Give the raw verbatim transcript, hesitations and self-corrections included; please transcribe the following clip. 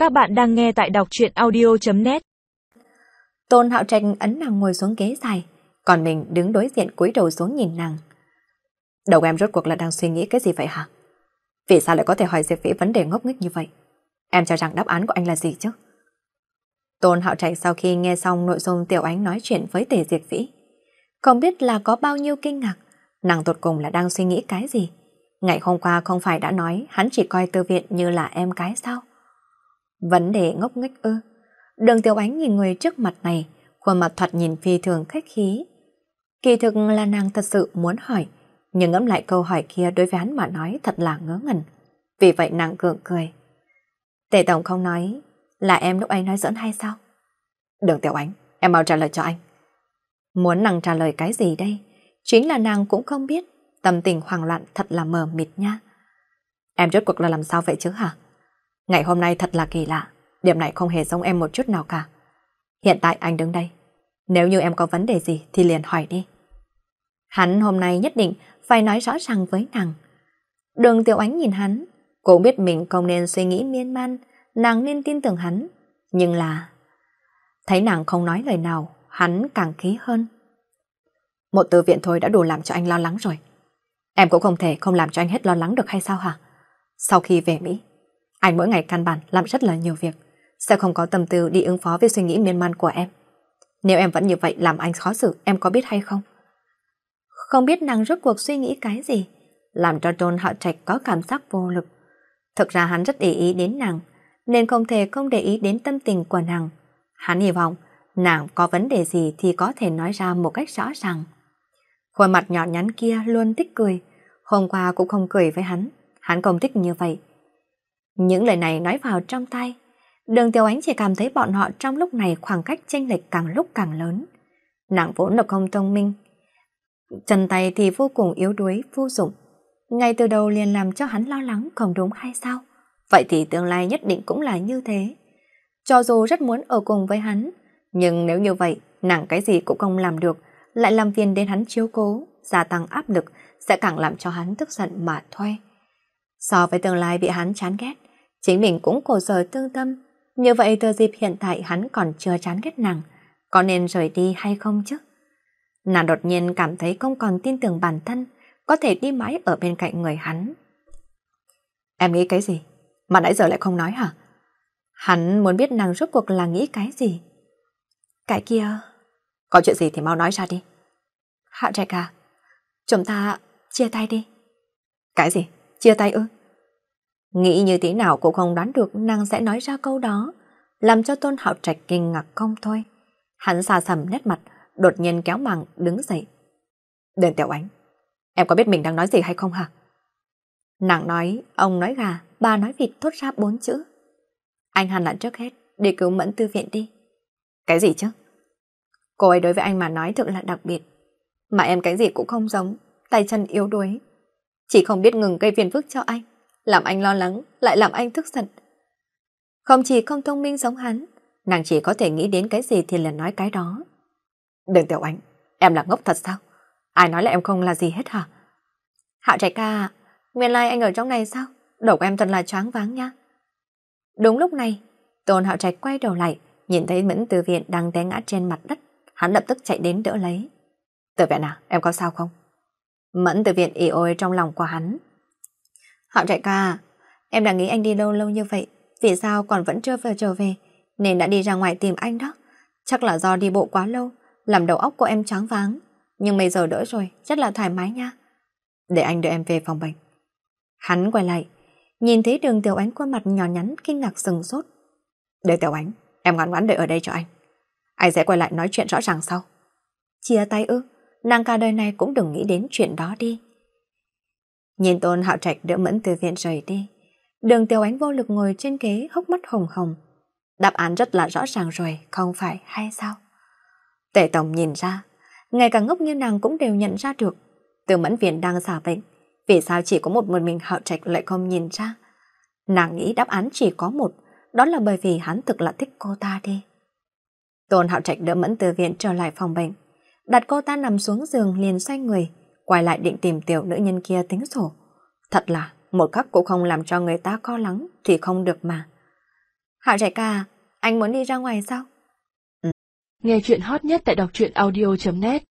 Các bạn đang nghe tại đọc truyện audio chấm net. Tôn Hạo Trạch ấn nàng ngồi xuống ghế dài, còn mình đứng đối diện cúi đầu xuống nhìn nàng. Đầu em rốt cuộc là đang suy nghĩ cái gì vậy hả? Vì sao lại có thể hỏi Diệp Vĩ vấn đề ngốc nghếch như vậy? Em cho rằng đáp án của anh là gì chứ? Tôn Hạo Trạch sau khi nghe xong nội dung Tiểu Ánh nói chuyện với Tề Diệp Vĩ, không biết là có bao nhiêu kinh ngạc, nàng tột cùng là đang suy nghĩ cái gì? Ngày hôm qua không phải đã nói hắn chỉ coi Tư Viện như là em gái sao? Vấn đề ngốc nghếch ư? Đường Tiểu Ánh nhìn người trước mặt này, khuôn mặt thoạt nhìn phi thường khách khí. Kỳ thực là nàng thật sự muốn hỏi, nhưng ngẫm lại câu hỏi kia đối với hắn mà nói thật là ngớ ngẩn. Vì vậy nàng gượng cười. Tề Tổng không nói là em lúc anh nói giỡn hay sao? Đường Tiểu Ánh, em mau trả lời cho anh. Muốn nàng trả lời cái gì đây? Chính là nàng cũng không biết, tâm tình hoảng loạn thật là mờ mịt nha. Em rốt cuộc là làm sao vậy chứ hả? Ngày hôm nay thật là kỳ lạ, điểm này không hề giống em một chút nào cả. Hiện tại anh đứng đây, nếu như em có vấn đề gì thì liền hỏi đi. Hắn hôm nay nhất định phải nói rõ ràng với nàng. Đường Tiểu Ánh nhìn hắn, cũng biết mình không nên suy nghĩ miên man, nàng nên tin tưởng hắn. Nhưng là... thấy nàng không nói lời nào, hắn càng khí hơn. Một Tư Viện thôi đã đủ làm cho anh lo lắng rồi. Em cũng không thể không làm cho anh hết lo lắng được hay sao hả? Sau khi về Mỹ, anh mỗi ngày căn bản làm rất là nhiều việc, sẽ không có tâm tư đi ứng phó với suy nghĩ miên man của em. Nếu em vẫn như vậy làm anh khó xử, em có biết hay không? Không biết nàng rốt cuộc suy nghĩ cái gì, làm cho Tôn Hạo Trạch có cảm giác vô lực. Thực ra hắn rất để ý đến nàng, nên không thể không để ý đến tâm tình của nàng. Hắn hy vọng nàng có vấn đề gì thì có thể nói ra một cách rõ ràng. Khuôn mặt nhỏ nhắn kia luôn thích cười, hôm qua cũng không cười với hắn, hắn không thích như vậy. Những lời này nói vào trong tai, Đường Tiểu Ánh chỉ cảm thấy bọn họ trong lúc này khoảng cách chênh lệch càng lúc càng lớn. Nàng vốn là không thông minh, chân tay thì vô cùng yếu đuối, vô dụng. Ngay từ đầu liền làm cho hắn lo lắng, không đúng hay sao? Vậy thì tương lai nhất định cũng là như thế. Cho dù rất muốn ở cùng với hắn, nhưng nếu như vậy, nàng cái gì cũng không làm được, lại làm phiền đến hắn chiếu cố, gia tăng áp lực, sẽ càng làm cho hắn tức giận mà thôi. So với tương lai bị hắn chán ghét, chính mình cũng khổ sở tương tâm. Như vậy từ dịp hiện tại hắn còn chưa chán ghét nàng, có nên rời đi hay không chứ? Nàng đột nhiên cảm thấy không còn tin tưởng bản thân, có thể đi mãi ở bên cạnh người hắn. Em nghĩ cái gì? Mà nãy giờ lại không nói hả? Hắn muốn biết nàng rốt cuộc là nghĩ cái gì? Cái kia... Có chuyện gì thì mau nói ra đi. Hạo Trạch à, chúng ta chia tay đi. Cái gì? Chia tay ư? Nghĩ như thế nào cũng không đoán được nàng sẽ nói ra câu đó, làm cho Tôn Hạo Trạch kinh ngạc không thôi. Hắn xa sầm nét mặt, đột nhiên kéo màng đứng dậy. Đường Tiểu Ánh, em có biết mình đang nói gì hay không hả? Nàng nói, ông nói gà, bà nói vịt, thốt ra bốn chữ. Anh hẳn là trước hết đi cứu Mẫn Tư Viện đi. Cái gì chứ? Cô ấy đối với anh mà nói thực là đặc biệt, mà em cái gì cũng không giống, tay chân yếu đuối, chỉ không biết ngừng gây phiền phức cho anh, làm anh lo lắng, lại làm anh tức giận. Không chỉ không thông minh giống hắn, nàng chỉ có thể nghĩ đến cái gì thì là nói cái đó. Đường Tiểu Ánh, em là ngốc thật sao? Ai nói là em không là gì hết hả? Hạo Trạch ca, nguyên lai anh ở trong này sao? Đầu của em thật là choáng váng nha. Đúng lúc này, Tôn Hạo Trạch quay đầu lại, nhìn thấy Mẫn Tư Viện đang té ngã trên mặt đất, hắn lập tức chạy đến đỡ lấy. Tư Viện à, em có sao không? Mẫn Tư Viện ỉ ôi trong lòng của hắn. Hạo Trạch ca, em đã nghĩ anh đi đâu lâu như vậy, vì sao còn vẫn chưa về trở về, nên đã đi ra ngoài tìm anh đó. Chắc là do đi bộ quá lâu, làm đầu óc của em choáng váng, nhưng bây giờ đỡ rồi, rất là thoải mái nha. Để anh đưa em về phòng bệnh. Hắn quay lại, nhìn thấy Đường Tiểu Ánh khuôn mặt nhỏ nhắn kinh ngạc sừng sốt. Đường Tiểu Ánh, em ngoan ngoãn đợi ở đây cho anh. Anh sẽ quay lại nói chuyện rõ ràng sau. Chia tay ư? Nàng cả đời này cũng đừng nghĩ đến chuyện đó đi. Nhìn Tôn Hạo Trạch đỡ Mẫn Tư Viện rời đi, Đường Tiểu Ánh vô lực ngồi trên ghế, hốc mắt hồng hồng. Đáp án rất là rõ ràng rồi, không phải hay sao? Tề Tổng nhìn ra, ngay cả ngốc như nàng cũng đều nhận ra được. Từ Mẫn Viện đang xả bệnh, vì sao chỉ có một mình mình Hạo Trạch lại không nhìn ra? Nàng nghĩ đáp án chỉ có một, đó là bởi vì hắn thực là thích cô ta đi. Tôn Hạo Trạch đỡ Mẫn Tư Viện trở lại phòng bệnh, đặt cô ta nằm xuống giường liền xoay người, quay lại định tìm tiểu nữ nhân kia tính sổ. Thật là một khắc cũng không làm cho người ta co lắng thì không được mà. Hạo Trạch à, anh muốn đi ra ngoài sao? Nghe chuyện hot nhất tại đọc truyện audio chấm net.